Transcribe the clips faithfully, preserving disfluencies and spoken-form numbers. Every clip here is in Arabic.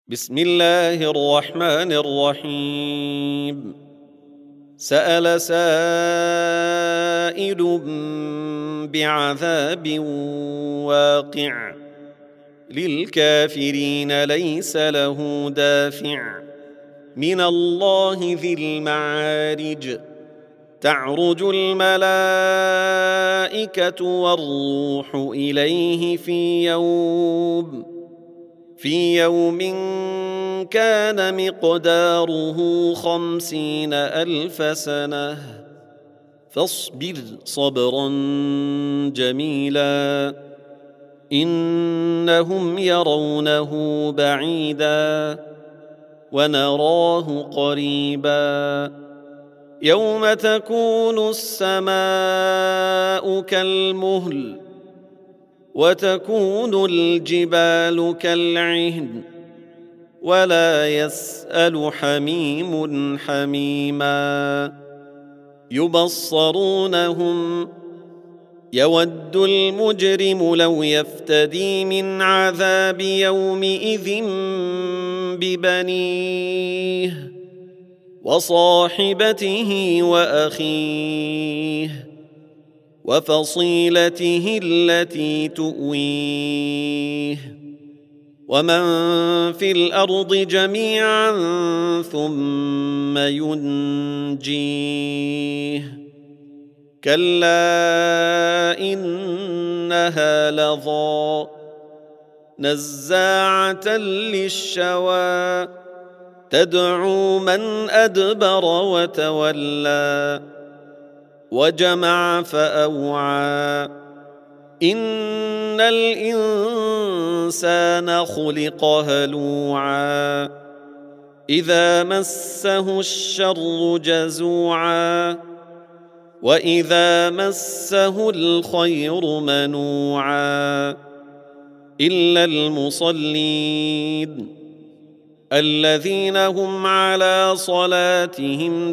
بسم الله الرحمن الرحيم. سأل سائل بعذاب واقع للكافرين ليس له دافع من الله ذي المعارج. تعرج الملائكة والروح إليه في يوم في يوم كان مقداره خمسين ألف سنة فاصبر صبرا جميلا إنهم يرونه بعيدا ونراه قريبا يوم تكون السماء كالمهل وتكون الجبال كالعهن ولا يسأل حميم حميما يبصرونهم يود المجرم لو يفتدي من عذاب يومئذ ببنيه وصاحبته وأخيه وفصيلته التي تؤويه ومن في الأرض جميعا ثم ينجيه كلا إنها لظى نزاعة للشوى تدعو من أدبر وتولى وجمع فأوعى إن الإنسان خلق هلوعا إذا مسه الشر جزوعا وإذا مسه الخير منوعا إلا المصلين الذين هم على صلاتهم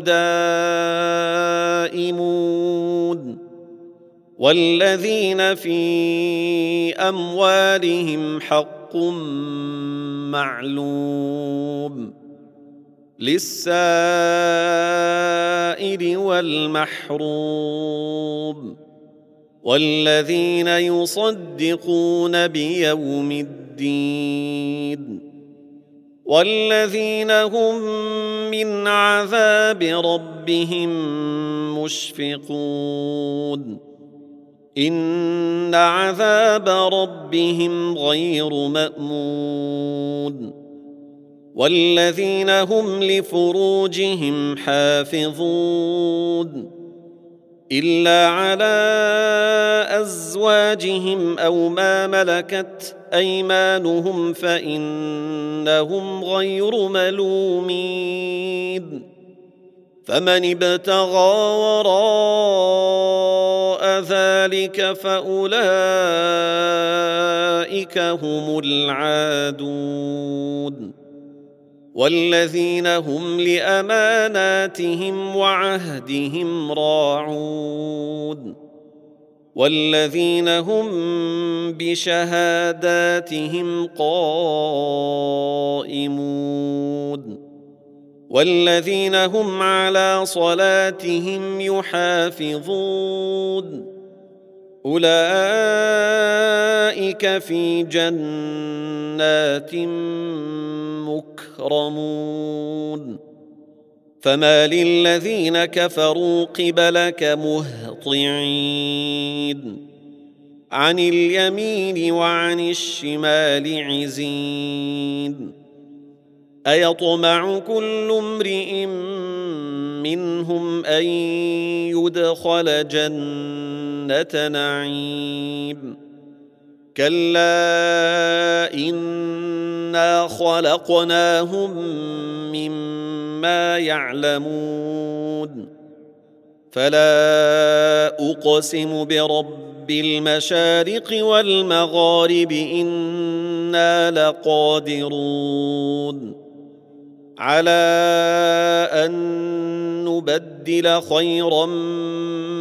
دائمون والذين في أموالهم حق معلوم للسائل والمحروم والذين يصدقون بيوم الدين والذين هم من عذاب ربهم مشفقون إن عذاب ربهم غير مأمون والذين هم لفروجهم حافظون إلا على أزواجهم أو ما ملكت أيمانهم فإنهم غير ملومين فمن ابتغى وراء ذلك فأولئك هم العادون والذين هم لأماناتهم وعهدهم راعون والذين هم بشهاداتهم قائمون والذين هم على صلاتهم يحافظون أولئك في جنات مكرمون فما للذين كفروا قبلك مهطعين عن اليمين وعن الشمال عزين أيطمع كل امرئ منهم أن يدخل جنة نعيم كلا إنا خلقناهم مما يعلمون فلا أقسم برب المشارق والمغارب إنا لقادرون على أن نبدل خيرا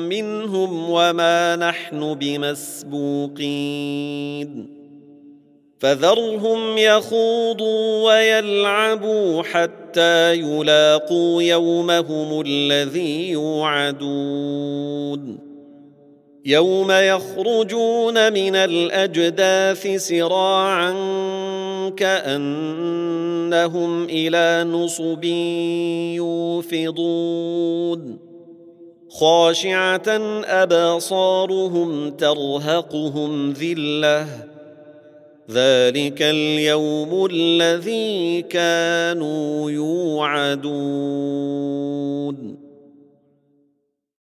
منهم وما نحن بمسبوقين فذرهم يخوضوا ويلعبوا حتى يلاقوا يومهم الذي يوعدون يوم يخرجون من الأجداث سراعا كأنهم إلى نصب يوفضون خاشعة أبصارهم ترهقهم ذلة ذلك اليوم الذي كانوا يوعدون.